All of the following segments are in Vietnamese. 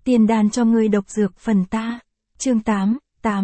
Tiền đàn cho người độc dược phần ta. Chương 8,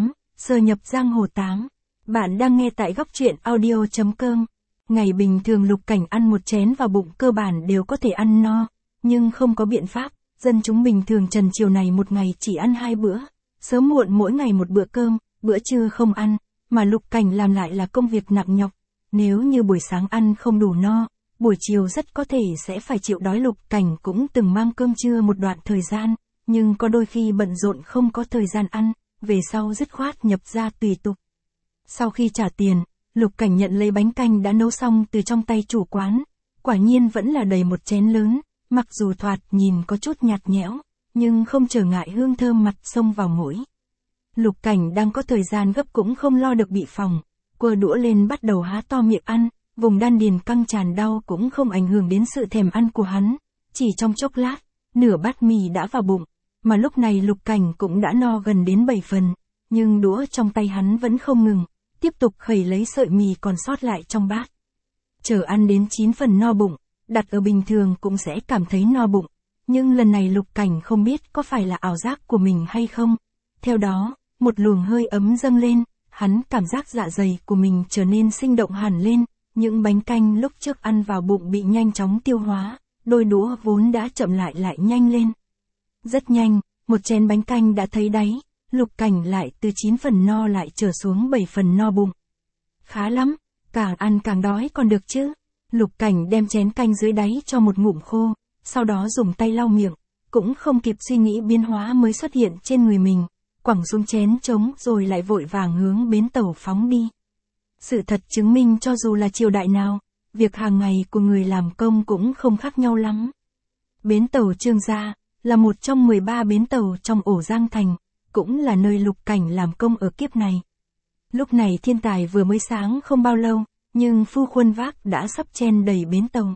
Sơ nhập giang hồ 8. Bạn đang nghe tại góc truyện audio.com. Ngày bình thường Lục Cảnh ăn một chén vào bụng cơ bản đều có thể ăn no, nhưng không có biện pháp, dân chúng bình thường trần chiều này một ngày chỉ ăn 2 bữa, sớm muộn mỗi ngày một bữa cơm, bữa trưa không ăn, mà Lục Cảnh làm lại là công việc nặng nhọc. Nếu như buổi sáng ăn không đủ no, buổi chiều rất có thể sẽ phải chịu đói. Lục Cảnh cũng từng mang cơm trưa một đoạn thời gian, nhưng có đôi khi bận rộn không có thời gian ăn, về sau dứt khoát nhập ra tùy tục. Sau khi trả tiền, Lục Cảnh nhận lấy bánh canh đã nấu xong từ trong tay chủ quán, quả nhiên vẫn là đầy một chén lớn, mặc dù thoạt nhìn có chút nhạt nhẽo, nhưng không trở ngại hương thơm mặt xông vào mũi. Lục Cảnh đang có thời gian gấp cũng không lo được bị phòng, quơ đũa lên bắt đầu há to miệng ăn, vùng đan điền căng tràn đau cũng không ảnh hưởng đến sự thèm ăn của hắn, chỉ trong chốc lát, nửa bát mì đã vào bụng, mà lúc này Lục Cảnh cũng đã no gần đến 7 phần, nhưng đũa trong tay hắn vẫn không ngừng, tiếp tục khẩy lấy sợi mì còn sót lại trong bát. Chờ ăn đến 9 phần no bụng, đặt ở bình thường cũng sẽ cảm thấy no bụng, nhưng lần này Lục Cảnh không biết có phải là ảo giác của mình hay không. Theo đó, một luồng hơi ấm dâng lên, hắn cảm giác dạ dày của mình trở nên sinh động hẳn lên, những bánh canh lúc trước ăn vào bụng bị nhanh chóng tiêu hóa, đôi đũa vốn đã chậm lại nhanh lên. Rất nhanh, một chén bánh canh đã thấy đáy, Lục Cảnh lại từ 9 phần no lại trở xuống 7 phần no bụng. Khá lắm, càng ăn càng đói còn được chứ. Lục Cảnh đem chén canh dưới đáy cho một ngụm khô, sau đó dùng tay lau miệng, cũng không kịp suy nghĩ biến hóa mới xuất hiện trên người mình, quẳng xuống chén trống rồi lại vội vàng hướng bến tàu phóng đi. Sự thật chứng minh cho dù là triều đại nào, việc hàng ngày của người làm công cũng không khác nhau lắm. Bến tàu Trương Gia là một trong 13 bến tàu trong ổ Giang Thành, cũng là nơi Lục Cảnh làm công ở kiếp này. Lúc này thiên tài vừa mới sáng không bao lâu, nhưng phu khuân vác đã sắp chen đầy bến tàu.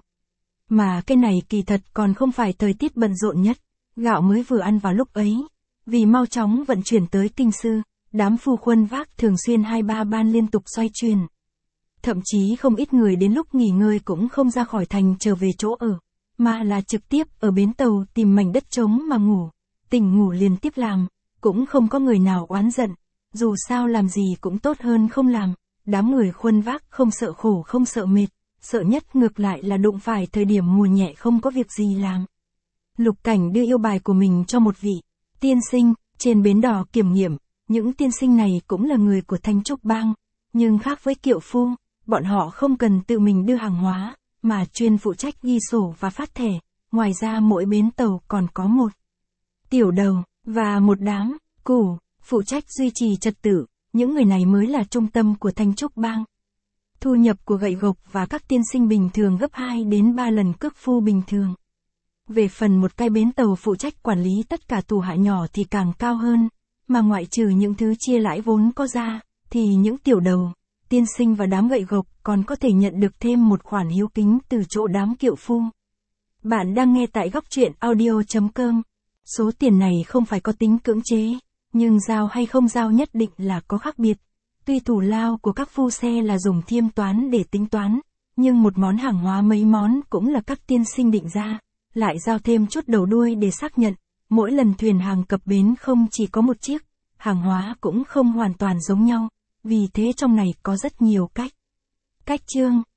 Mà cái này kỳ thật còn không phải thời tiết bận rộn nhất, gạo mới vừa ăn vào lúc ấy. Vì mau chóng vận chuyển tới kinh sư, đám phu khuân vác thường xuyên 2-3 ban liên tục xoay chuyển. Thậm chí không ít người đến lúc nghỉ ngơi cũng không ra khỏi thành trở về chỗ ở, mà là trực tiếp ở bến tàu tìm mảnh đất trống mà ngủ, tỉnh ngủ liền tiếp làm, cũng không có người nào oán giận, dù sao làm gì cũng tốt hơn không làm. Đám người khuân vác không sợ khổ không sợ mệt, sợ nhất ngược lại là đụng phải thời điểm mùa nhẹ không có việc gì làm. Lục Cảnh đưa yêu bài của mình cho một vị tiên sinh trên bến đò kiểm nghiệm, những tiên sinh này cũng là người của Thanh Trúc Bang, nhưng khác với kiệu phu, bọn họ không cần tự mình đưa hàng hóa, mà chuyên phụ trách ghi sổ và phát thẻ. Ngoài ra mỗi bến tàu còn có một tiểu đầu và một đám củ phụ trách duy trì trật tự. Những người này mới là trung tâm của Thanh Trúc Bang. Thu nhập của gậy gộc và các tiên sinh bình thường gấp 2 đến 3 lần cước phu bình thường. Về phần một cái bến tàu phụ trách quản lý tất cả tù hạ nhỏ thì càng cao hơn, mà ngoại trừ những thứ chia lãi vốn có ra, thì những tiểu đầu, tiên sinh và đám gậy gộc còn có thể nhận được thêm một khoản hiếu kính từ chỗ đám kiệu phu. Bạn đang nghe tại góc truyện audio.com. Số tiền này không phải có tính cưỡng chế, nhưng giao hay không giao nhất định là có khác biệt. Tuy thủ lao của các phu xe là dùng thiêm toán để tính toán, nhưng một món hàng hóa mấy món cũng là các tiên sinh định ra, lại giao thêm chút đầu đuôi để xác nhận. Mỗi lần thuyền hàng cập bến không chỉ có một chiếc, hàng hóa cũng không hoàn toàn giống nhau, vì thế trong này có rất nhiều cách. Cách chương,